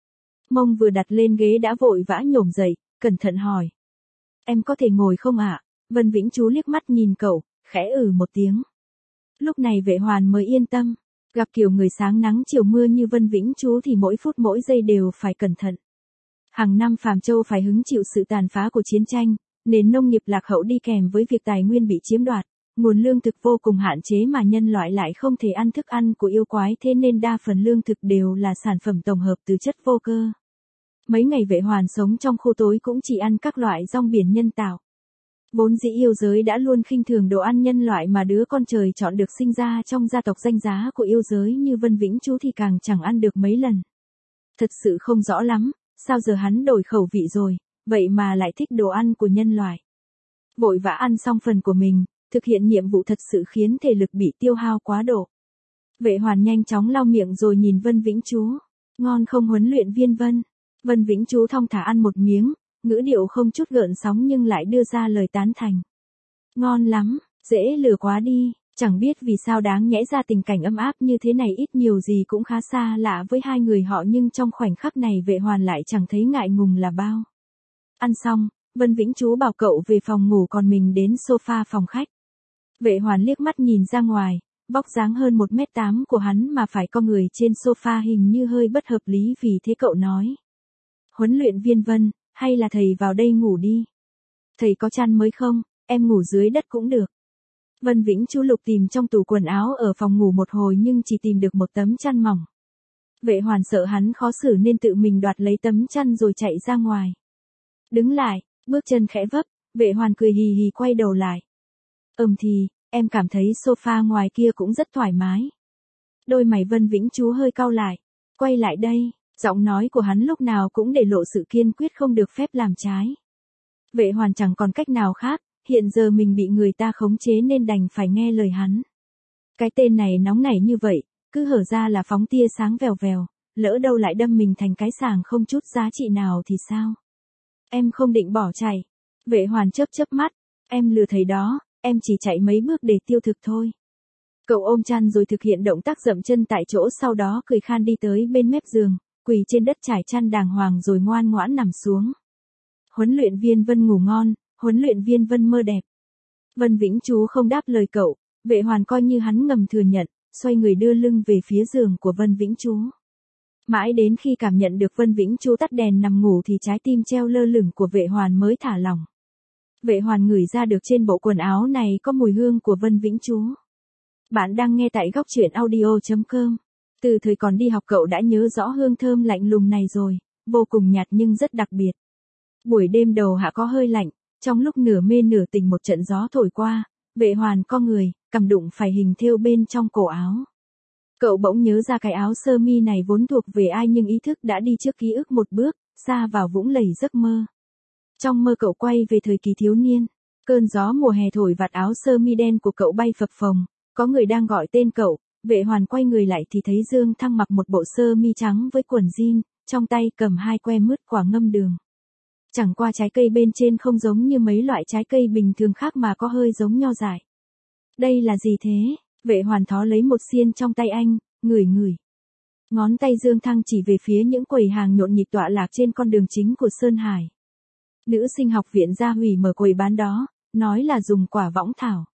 Mông vừa đặt lên ghế đã vội vã nhổm dậy, cẩn thận hỏi. Em có thể ngồi không ạ? Vân Vĩnh Chú liếc mắt nhìn cậu, khẽ một tiếng. Lúc này Vệ Hoàn mới yên tâm. Gặp kiểu người sáng nắng chiều mưa như Vân Vĩnh Chú thì mỗi phút mỗi giây đều phải cẩn thận. Hàng năm Phàm Châu phải hứng chịu sự tàn phá của chiến tranh, nền nông nghiệp lạc hậu đi kèm với việc tài nguyên bị chiếm đoạt, nguồn lương thực vô cùng hạn chế mà nhân loại lại không thể ăn thức ăn của yêu quái thế nên đa phần lương thực đều là sản phẩm tổng hợp từ chất vô cơ. Mấy ngày Vệ Hoàn sống trong khu tối cũng chỉ ăn các loại rong biển nhân tạo. Vốn dĩ yêu giới đã luôn khinh thường đồ ăn nhân loại mà đứa con trời chọn được sinh ra trong gia tộc danh giá của yêu giới như Vân Vĩnh Chú thì càng chẳng ăn được mấy lần. Thật sự không rõ lắm, sao giờ hắn đổi khẩu vị rồi, vậy mà lại thích đồ ăn của nhân loại. Vội vã ăn xong phần của mình, thực hiện nhiệm vụ thật sự khiến thể lực bị tiêu hao quá độ. Vệ Hoàn nhanh chóng lau miệng rồi nhìn Vân Vĩnh Chú. Ngon không huấn luyện viên Vân? Vân Vĩnh Chú thong thả ăn một miếng, ngữ điệu không chút gợn sóng nhưng lại đưa ra lời tán thành. Ngon lắm, dễ lừa quá đi, chẳng biết vì sao đáng nhẽ ra tình cảnh ấm áp như thế này ít nhiều gì cũng khá xa lạ với hai người họ nhưng trong khoảnh khắc này Vệ Hoàn lại chẳng thấy ngại ngùng là bao. Ăn xong, Vân Vĩnh Chú bảo cậu về phòng ngủ còn mình đến sofa phòng khách. Vệ Hoàn liếc mắt nhìn ra ngoài, vóc dáng hơn 1m8 của hắn mà phải có người trên sofa hình như hơi bất hợp lý vì thế cậu nói. Huấn luyện viên Vân, hay là thầy vào đây ngủ đi. Thầy có chăn mới không, em ngủ dưới đất cũng được. Vân Vĩnh Chú lục tìm trong tủ quần áo ở phòng ngủ một hồi nhưng chỉ tìm được một tấm chăn mỏng. Vệ Hoàn sợ hắn khó xử nên tự mình đoạt lấy tấm chăn rồi chạy ra ngoài. Đứng lại, bước chân khẽ vấp, Vệ Hoàn cười hì hì quay đầu lại. Thì, em cảm thấy sofa ngoài kia cũng rất thoải mái. Đôi mày Vân Vĩnh Chú hơi cau lại. Quay lại đây, giọng nói của hắn lúc nào cũng để lộ sự kiên quyết không được phép làm trái. Vệ Hoàn chẳng còn cách nào khác, hiện giờ mình bị người ta khống chế nên đành phải nghe lời hắn. Cái tên này nóng nảy như vậy, cứ hở ra là phóng tia sáng vèo vèo, lỡ đâu lại đâm mình thành cái sàng không chút giá trị nào thì sao? Em không định bỏ chạy. Vệ Hoàn chớp chớp mắt, em lừa thầy đó, em chỉ chạy mấy bước để tiêu thực thôi. Cậu ôm chăn rồi thực hiện động tác dậm chân tại chỗ sau đó cười khan đi tới bên mép giường, quỳ trên đất trải chăn đàng hoàng rồi ngoan ngoãn nằm xuống. Huấn luyện viên Vân ngủ ngon, huấn luyện viên Vân mơ đẹp. Vân Vĩnh Chú không đáp lời cậu, Vệ Hoàn coi như hắn ngầm thừa nhận, xoay người đưa lưng về phía giường của Vân Vĩnh Chú. Mãi đến khi cảm nhận được Vân Vĩnh Chú tắt đèn nằm ngủ thì trái tim treo lơ lửng của Vệ Hoàn mới thả lỏng. Vệ Hoàn ngửi ra được trên bộ quần áo này có mùi hương của Vân Vĩnh Chú. Bạn đang nghe tại góc truyện audio.com. Từ thời còn đi học cậu đã nhớ rõ hương thơm lạnh lùng này rồi, vô cùng nhạt nhưng rất đặc biệt. Buổi đêm đầu hạ có hơi lạnh, trong lúc nửa mê nửa tỉnh một trận gió thổi qua, Vệ Hoàn co người, cầm đụng phải hình thêu bên trong cổ áo. Cậu bỗng nhớ ra cái áo sơ mi này vốn thuộc về ai nhưng ý thức đã đi trước ký ức một bước, xa vào vũng lầy giấc mơ. Trong mơ cậu quay về thời kỳ thiếu niên, cơn gió mùa hè thổi vạt áo sơ mi đen của cậu bay phập phồng, có người đang gọi tên cậu, Vệ Hoàn quay người lại thì thấy Dương Thăng mặc một bộ sơ mi trắng với quần jean, trong tay cầm 2 que mứt quả ngâm đường. Chẳng qua trái cây bên trên không giống như mấy loại trái cây bình thường khác mà có hơi giống nho dại. Đây là gì thế? Vệ Hoàn thó lấy một xiên trong tay anh, ngửi ngửi. Ngón tay Dương Thăng chỉ về phía những quầy hàng nhộn nhịp tọa lạc trên con đường chính của Sơn Hải. Nữ sinh học viện Gia Hủy mở quầy bán đó, nói là dùng quả võng thảo.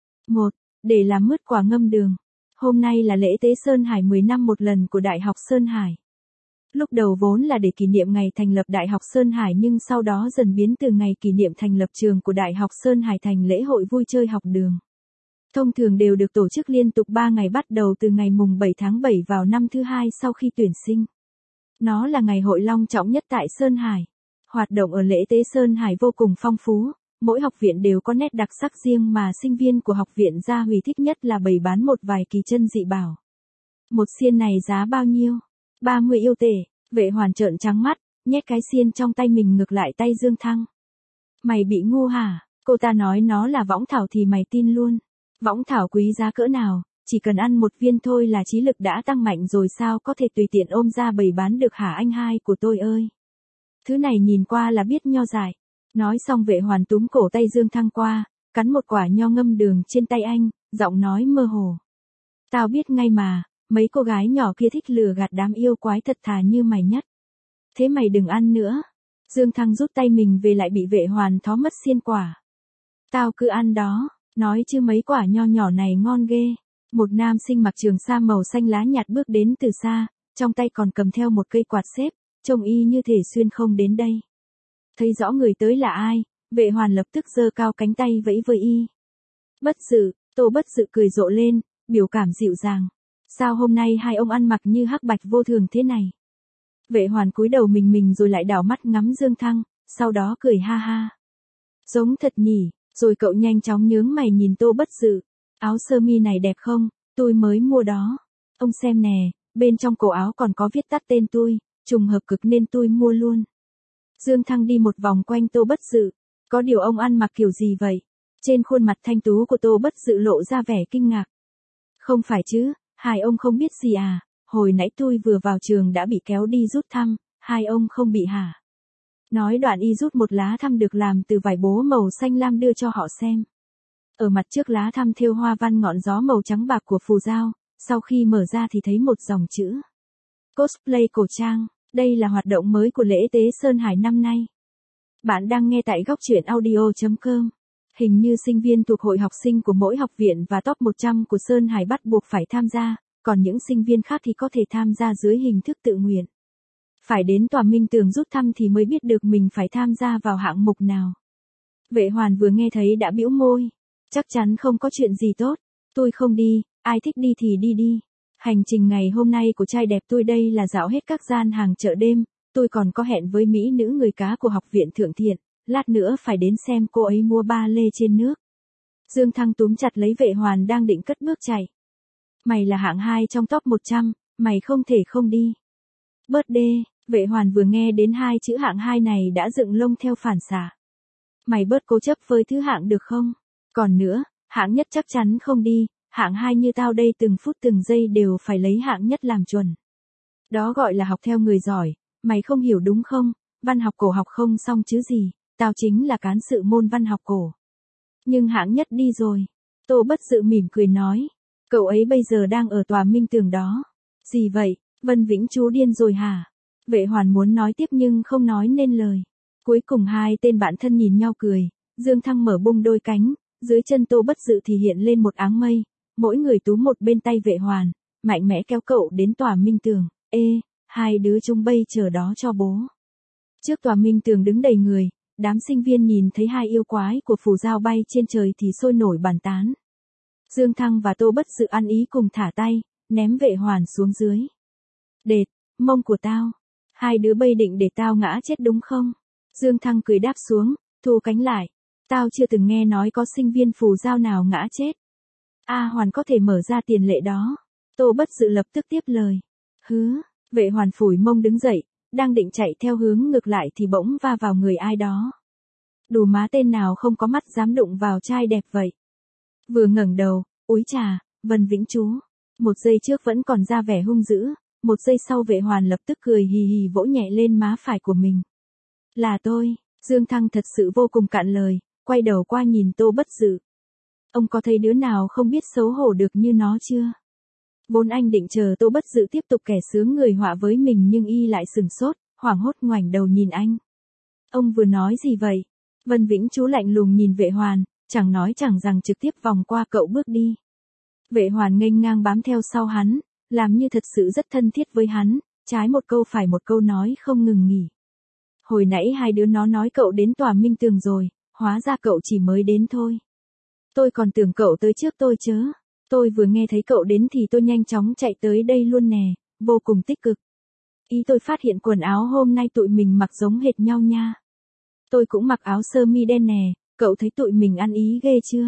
Để làm mứt quả ngâm đường. Hôm nay là lễ tế Sơn Hải 10 năm một lần của Đại học Sơn Hải. Lúc đầu vốn là để kỷ niệm ngày thành lập Đại học Sơn Hải nhưng sau đó dần biến từ ngày kỷ niệm thành lập trường của Đại học Sơn Hải thành lễ hội vui chơi học đường. Thông thường đều được tổ chức liên tục 3 ngày bắt đầu từ ngày mùng 7 tháng 7 vào năm thứ 2 sau khi tuyển sinh. Nó là ngày hội long trọng nhất tại Sơn Hải. Hoạt động ở lễ tế Sơn Hải vô cùng phong phú, mỗi học viện đều có nét đặc sắc riêng mà sinh viên của học viện Gia Hủy thích nhất là bày bán một vài kỳ chân dị bảo. Một xiên này giá bao nhiêu? 30 yêu tệ. Vệ Hoàn trợn trắng mắt, nhét cái xiên trong tay mình ngược lại tay Dương Thăng. Mày bị ngu hả? Cô ta nói nó là võng thảo thì mày tin luôn. Võng thảo quý giá cỡ nào, chỉ cần ăn một viên thôi là trí lực đã tăng mạnh rồi sao có thể tùy tiện ôm ra bày bán được hả anh hai của tôi ơi. Thứ này nhìn qua là biết nho dại. Nói xong Vệ Hoàn túm cổ tay Dương Thăng qua, cắn một quả nho ngâm đường trên tay anh, giọng nói mơ hồ. Tao biết ngay mà, mấy cô gái nhỏ kia thích lừa gạt đám yêu quái thật thà như mày nhất. Thế mày đừng ăn nữa. Dương Thăng rút tay mình về lại bị Vệ Hoàn thó mất xiên quả. Tao cứ ăn đó, nói chứ mấy quả nho nhỏ này ngon ghê. Một nam sinh mặc trường sa màu xanh lá nhạt bước đến từ xa, trong tay còn cầm theo một cây quạt xếp, trông y như thể xuyên không đến đây. Thấy rõ người tới là ai, Vệ Hoàn lập tức giơ cao cánh tay vẫy với y. Bất Dự, Tô Bất Dự cười rộ lên, biểu cảm dịu dàng. Sao hôm nay hai ông ăn mặc như hắc bạch vô thường thế này? Vệ Hoàn cúi đầu mình rồi lại đảo mắt ngắm Dương Thăng, sau đó cười ha ha. Giống thật nhỉ, rồi cậu nhanh chóng nhướng mày nhìn Tô Bất Dự. Áo sơ mi này đẹp không, tôi mới mua đó. Ông xem nè, bên trong cổ áo còn có viết tắt tên tôi, trùng hợp cực nên tôi mua luôn. Dương Thăng đi một vòng quanh Tô Bất Dự. Có điều ông ăn mặc kiểu gì vậy? Trên khuôn mặt thanh tú của Tô Bất Dự lộ ra vẻ kinh ngạc. Không phải chứ, hai ông không biết gì à, hồi nãy tôi vừa vào trường đã bị kéo đi rút thăm, hai ông không bị hả? Nói đoạn y rút một lá thăm được làm từ vải bố màu xanh lam đưa cho họ xem. Ở mặt trước lá thăm thêu hoa văn ngọn gió màu trắng bạc của phù dao, sau khi mở ra thì thấy một dòng chữ. Cosplay cổ trang, đây là hoạt động mới của lễ tế Sơn Hải năm nay. Bạn đang nghe tại góc truyện audio.com. Hình như sinh viên thuộc hội học sinh của mỗi học viện và top 100 của Sơn Hải bắt buộc phải tham gia, còn những sinh viên khác thì có thể tham gia dưới hình thức tự nguyện. Phải đến tòa minh tường rút thăm thì mới biết được mình phải tham gia vào hạng mục nào. Vệ Hoàn vừa nghe thấy đã bĩu môi. Chắc chắn không có chuyện gì tốt. Tôi không đi, ai thích đi thì đi đi. Hành trình ngày hôm nay của trai đẹp tôi đây là dạo hết các gian hàng chợ đêm, tôi còn có hẹn với mỹ nữ người cá của học viện Thượng Thiện, lát nữa phải đến xem cô ấy múa ba lê trên nước. Dương Thăng túm chặt lấy Vệ Hoàn đang định cất bước chạy. Mày là hạng 2 trong top 100, mày không thể không đi. Bớt đê, Vệ Hoàn vừa nghe đến hai chữ hạng 2 này đã dựng lông theo phản xạ. Mày bớt cố chấp với thứ hạng được không? Còn nữa, hạng nhất chắc chắn không đi, hạng 2 như tao đây từng phút từng giây đều phải lấy hạng nhất làm chuẩn. Đó gọi là học theo người giỏi, mày không hiểu đúng không? Văn học cổ học không xong chứ gì, tao chính là cán sự môn văn học cổ. Nhưng hạng nhất đi rồi. Tô Bất Dự mỉm cười nói. Cậu ấy bây giờ đang ở tòa minh tường đó. Gì vậy, Vân Vĩnh chú điên rồi hả? Vệ Hoàn muốn nói tiếp nhưng không nói nên lời. Cuối cùng hai tên bạn thân nhìn nhau cười. Dương Thăng mở bung đôi cánh, dưới chân Tô Bất Dự thì hiện lên một áng mây. Mỗi người túm một bên tay Vệ Hoàn, mạnh mẽ kéo cậu đến tòa minh tường. Ê, hai đứa chúng bay chờ đó cho bố. Trước tòa minh tường đứng đầy người, đám sinh viên nhìn thấy hai yêu quái của phù dao bay trên trời thì sôi nổi bàn tán. Dương Thăng và Tô Bất Dự ăn ý cùng thả tay, ném Vệ Hoàn xuống dưới. Đệt, mông của tao. Hai đứa bay định để tao ngã chết đúng không? Dương Thăng cười đáp xuống, thu cánh lại. Tao chưa từng nghe nói có sinh viên phù dao nào ngã chết. A Hoàn có thể mở ra tiền lệ đó. Tô Bất Dự lập tức tiếp lời. Hứ, Vệ Hoàn phủi mông đứng dậy, đang định chạy theo hướng ngược lại thì bỗng va vào người ai đó. Đù má tên nào không có mắt dám đụng vào trai đẹp vậy. Vừa ngẩng đầu, úi chà, Vân Vĩnh chú. Một giây trước vẫn còn ra vẻ hung dữ, một giây sau Vệ Hoàn lập tức cười hì hì vỗ nhẹ lên má phải của mình. Là tôi, Dương Thăng thật sự vô cùng cạn lời, quay đầu qua nhìn Tô Bất Dự. Ông có thấy đứa nào không biết xấu hổ được như nó chưa? Vốn anh định chờ Tô Bất Dự tiếp tục kẻ sướng người họa với mình nhưng y lại sừng sốt, hoảng hốt ngoảnh đầu nhìn anh. Ông vừa nói gì vậy? Vân Vĩnh chú lạnh lùng nhìn Vệ Hoàn, chẳng nói chẳng rằng trực tiếp vòng qua cậu bước đi. Vệ Hoàn nghênh ngang bám theo sau hắn, làm như thật sự rất thân thiết với hắn, trái một câu phải một câu nói không ngừng nghỉ. Hồi nãy hai đứa nó nói cậu đến tòa minh tường rồi, hóa ra cậu chỉ mới đến thôi. Tôi còn tưởng cậu tới trước tôi chớ. Tôi vừa nghe thấy cậu đến thì tôi nhanh chóng chạy tới đây luôn nè, vô cùng tích cực. Ý tôi phát hiện quần áo hôm nay tụi mình mặc giống hệt nhau nha. Tôi cũng mặc áo sơ mi đen nè, cậu thấy tụi mình ăn ý ghê chưa?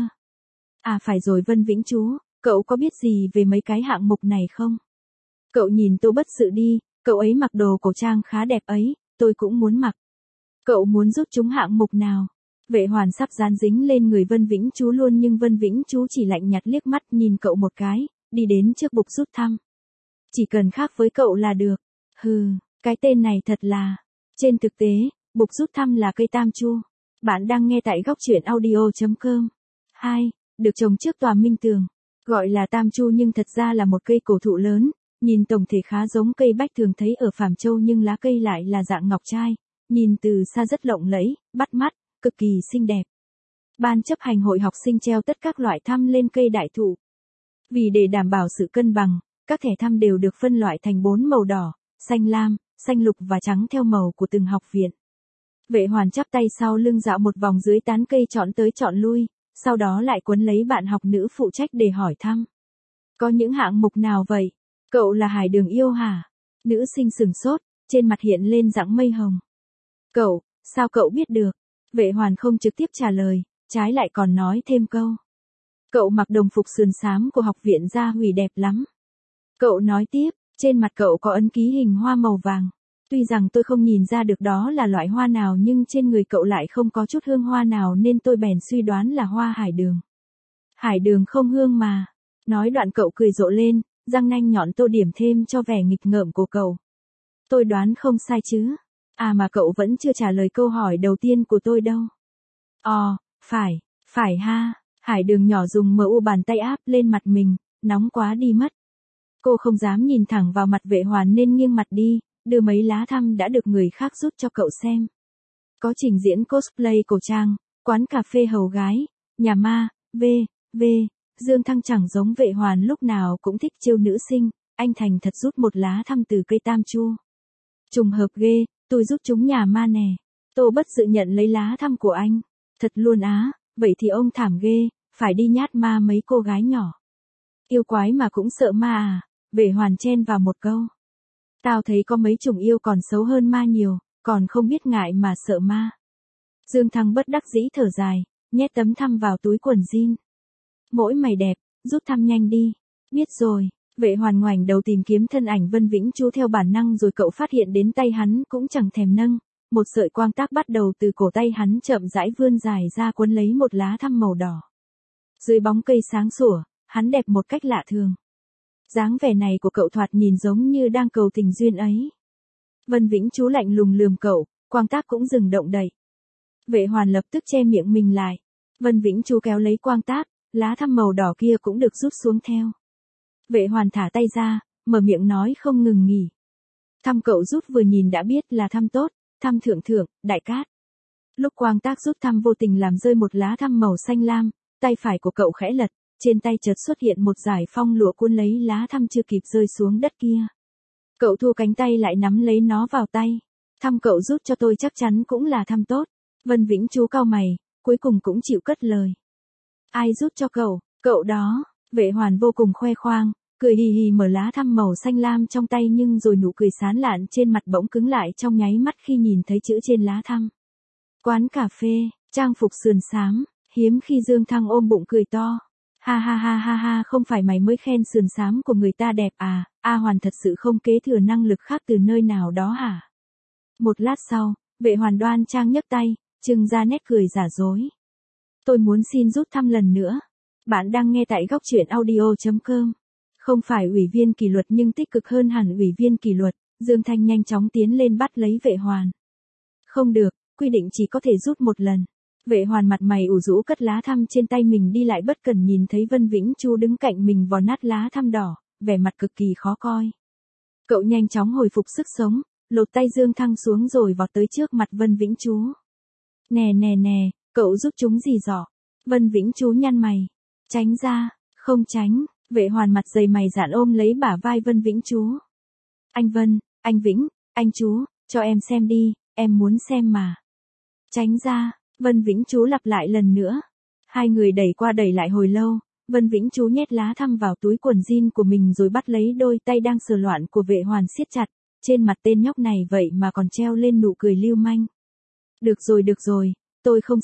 À phải rồi Vân Vĩnh chú, cậu có biết gì về mấy cái hạng mục này không? Cậu nhìn Tô Bất Dự đi, cậu ấy mặc đồ cổ trang khá đẹp ấy, tôi cũng muốn mặc. Cậu muốn rút chúng hạng mục nào? Vệ Hoàn sắp dán dính lên người Vân Vĩnh chú luôn nhưng Vân Vĩnh chú chỉ lạnh nhạt liếc mắt nhìn cậu một cái, đi đến trước bục rút thăm. Chỉ cần khác với cậu là được. Hừ, cái tên này thật là. Trên thực tế, bục rút thăm là cây tam chu. Bạn đang nghe tại góc truyện audio.com. 2. Được trồng trước tòa minh tường. Gọi là tam chu nhưng thật ra là một cây cổ thụ lớn, nhìn tổng thể khá giống cây bách thường thấy ở Phàm Châu nhưng lá cây lại là dạng ngọc trai, nhìn từ xa rất lộng lẫy, bắt mắt, cực kỳ xinh đẹp. Ban chấp hành hội học sinh treo tất các loại thăm lên cây đại thụ. Vì để đảm bảo sự cân bằng, các thẻ thăm đều được phân loại thành 4 màu đỏ, xanh lam, xanh lục và trắng theo màu của từng học viện. Vệ Hoàn chắp tay sau lưng dạo một vòng dưới tán cây chọn tới chọn lui, sau đó lại quấn lấy bạn học nữ phụ trách để hỏi thăm. Có những hạng mục nào vậy? Cậu là Hải Đường yêu hả? Nữ sinh sừng sốt, trên mặt hiện lên dáng mây hồng. Cậu, sao cậu biết được? Vệ Hoàn không trực tiếp trả lời, trái lại còn nói thêm câu. Cậu mặc đồng phục sườn xám của học viện Gia Hủy đẹp lắm. Cậu nói tiếp, trên mặt cậu có ấn ký hình hoa màu vàng. Tuy rằng tôi không nhìn ra được đó là loại hoa nào nhưng trên người cậu lại không có chút hương hoa nào nên tôi bèn suy đoán là hoa hải đường. Hải đường không hương mà. Nói đoạn cậu cười rộ lên, răng nanh nhọn tô điểm thêm cho vẻ nghịch ngợm của cậu. Tôi đoán không sai chứ. À mà cậu vẫn chưa trả lời câu hỏi đầu tiên của tôi đâu. Phải ha. Hải đường nhỏ dùng mu bàn tay áp lên mặt mình, nóng quá đi mất. Cô không dám nhìn thẳng vào mặt Vệ Hoàn nên nghiêng mặt đi, đưa mấy lá thăm đã được người khác rút cho cậu xem. Có trình diễn cosplay cổ trang, quán cà phê hầu gái, nhà ma, Dương Thăng chẳng giống Vệ Hoàn lúc nào cũng thích trêu nữ sinh, anh thành thật rút một lá thăm từ cây tam chu. Trùng hợp ghê, tôi rút chúng nhà ma nè. Tô Bất Dự nhận lấy lá thăm của anh. Thật luôn á, vậy thì ông thảm ghê, phải đi nhát ma mấy cô gái nhỏ. Yêu quái mà cũng sợ ma à? Vệ Hoàn chen vào một câu. Tao thấy có mấy chủng yêu còn xấu hơn ma nhiều, còn không biết ngại mà sợ ma. Dương Thăng bất đắc dĩ thở dài, nhét tấm thăm vào túi quần jean. Mỗi mày đẹp, rút thăm nhanh đi. Biết rồi. Vệ Hoàn ngoảnh đầu tìm kiếm thân ảnh Vân Vĩnh Chu theo bản năng rồi cậu phát hiện đến tay hắn cũng chẳng thèm nâng. Một sợi quang tác bắt đầu từ cổ tay hắn chậm rãi vươn dài ra quấn lấy một lá thăm màu đỏ. Dưới bóng cây sáng sủa, hắn đẹp một cách lạ thường. Dáng vẻ này của cậu thoạt nhìn giống như đang cầu tình duyên ấy. Vân Vĩnh Chu lạnh lùng lườm cậu, quang tác cũng dừng động đậy. Vệ Hoàn lập tức che miệng mình lại. Vân Vĩnh Chu kéo lấy quang tác, lá thăm màu đỏ kia cũng được rút xuống theo. Vệ Hoàn thả tay ra, mở miệng nói không ngừng nghỉ. Thăm cậu rút vừa nhìn đã biết là thăm tốt, thăm thượng, đại cát. Lúc quang tác rút thăm vô tình làm rơi một lá thăm màu xanh lam, tay phải của cậu khẽ lật, trên tay chợt xuất hiện một dải phong lụa cuốn lấy lá thăm chưa kịp rơi xuống đất kia. Cậu thu cánh tay lại nắm lấy nó vào tay. Thăm cậu rút cho tôi chắc chắn cũng là thăm tốt. Vân Vĩnh Chu cau mày, cuối cùng cũng chịu cất lời. Ai rút cho cậu? Cậu đó. Vệ Hoàn vô cùng khoe khoang, cười hì hì mở lá thăm màu xanh lam trong tay nhưng rồi nụ cười sán lạn trên mặt bỗng cứng lại trong nháy mắt khi nhìn thấy chữ trên lá thăm. Quán cà phê, trang phục sườn xám, hiếm khi Dương Thăng ôm bụng cười to. Ha, không phải mày mới khen sườn xám của người ta đẹp à, A Hoàn thật sự không kế thừa năng lực khác từ nơi nào đó hả? Một lát sau, Vệ Hoàn đoan trang nhấc tay, trưng ra nét cười giả dối. Tôi muốn xin rút thăm lần nữa. Bạn đang nghe tại góc truyện audio.com. Không phải ủy viên kỷ luật nhưng tích cực hơn hẳn ủy viên kỷ luật, Dương Thanh nhanh chóng tiến lên bắt lấy Vệ Hoàn. Không được, quy định chỉ có thể rút một lần. Vệ Hoàn mặt mày ủ rũ cất lá thăm trên tay mình đi lại bất cần nhìn thấy Vân Vĩnh Chu đứng cạnh mình vò nát lá thăm đỏ, vẻ mặt cực kỳ khó coi. Cậu nhanh chóng hồi phục sức sống, lột tay Dương Thăng xuống rồi vọt tới trước mặt Vân Vĩnh Chu. Nè, cậu giúp chúng gì giỏ? Vân Vĩnh Chu nhăn mày. Tránh ra, không tránh. Vệ Hoàn mặt dày mày dạn ôm lấy bả vai Vân Vĩnh Chu. Anh Vân, anh Vĩnh, anh Chú, cho em xem đi, em muốn xem mà. Tránh ra, Vân Vĩnh Chu lặp lại lần nữa. Hai người đẩy qua đẩy lại hồi lâu, Vân Vĩnh Chu nhét lá thăm vào túi quần jean của mình rồi bắt lấy đôi tay đang sờ loạn của Vệ Hoàn siết chặt, trên mặt tên nhóc này vậy mà còn treo lên nụ cười lưu manh. Được rồi, tôi không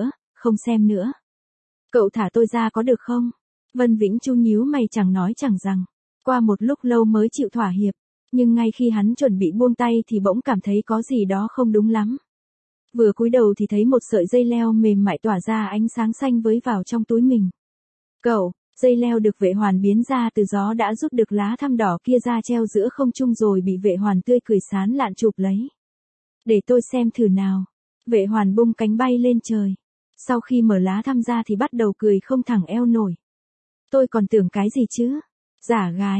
xem nữa. Cậu thả tôi ra có được không? Vân Vĩnh Chu nhíu mày chẳng nói chẳng rằng. Qua một lúc lâu mới chịu thỏa hiệp. Nhưng ngay khi hắn chuẩn bị buông tay thì bỗng cảm thấy có gì đó không đúng lắm. Vừa cúi đầu thì thấy một sợi dây leo mềm mại tỏa ra ánh sáng xanh với vào trong túi mình. Cậu, dây leo được Vệ Hoàn biến ra từ gió đã rút được lá thăm đỏ kia ra treo giữa không trung rồi bị Vệ Hoàn tươi cười sán lạn chụp lấy. Để tôi xem thử nào. Vệ Hoàn bung cánh bay lên trời. Sau khi mở lá thăm ra thì bắt đầu cười không thẳng eo nổi. Tôi còn tưởng cái gì chứ? Giả gái.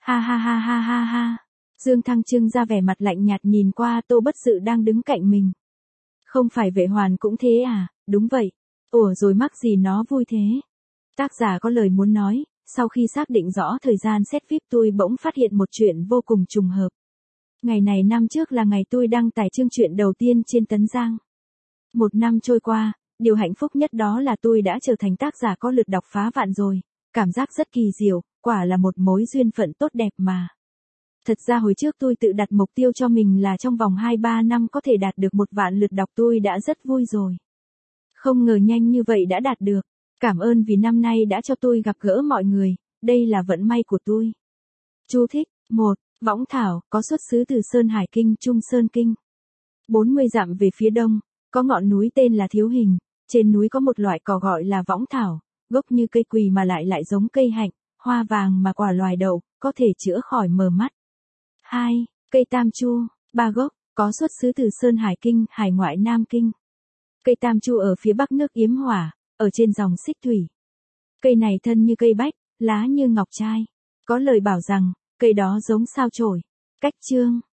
Ha. Dương Thăng trưng ra vẻ mặt lạnh nhạt nhìn qua Tô Bất Dự đang đứng cạnh mình. Không phải Vệ Hoàn cũng thế à? Đúng vậy. Ủa rồi mắc gì nó vui thế? Tác giả có lời muốn nói, sau khi xác định rõ thời gian set VIP tôi bỗng phát hiện một chuyện vô cùng trùng hợp. Ngày này năm trước là ngày tôi đăng tải chương truyện đầu tiên trên Tấn Giang. Một năm trôi qua, điều hạnh phúc nhất đó là tôi đã trở thành tác giả có lượt đọc phá vạn rồi. Cảm giác rất kỳ diệu, quả là một mối duyên phận tốt đẹp mà. Thật ra hồi trước tôi tự đặt mục tiêu cho mình là trong vòng 2-3 năm có thể đạt được 1 vạn lượt đọc tôi đã rất vui rồi. Không ngờ nhanh như vậy đã đạt được. Cảm ơn vì năm nay đã cho tôi gặp gỡ mọi người, đây là vận may của tôi. Chú thích. 1. Võng thảo, có xuất xứ từ Sơn Hải Kinh, Trung Sơn Kinh. 40 dặm về phía đông, có ngọn núi tên là Thiếu Hình, trên núi có một loại cỏ gọi là võng thảo, gốc như cây quỳ mà lại giống cây hạnh, hoa vàng mà quả loài đậu, có thể chữa khỏi mờ mắt. 2. Cây tam chu, 3 gốc, có xuất xứ từ Sơn Hải Kinh, Hải ngoại Nam Kinh. Cây tam chu ở phía bắc nước Yếm Hỏa, ở trên dòng Xích Thủy. Cây này thân như cây bách, lá như ngọc trai. Có lời bảo rằng, cây đó giống sao chổi. Cách chương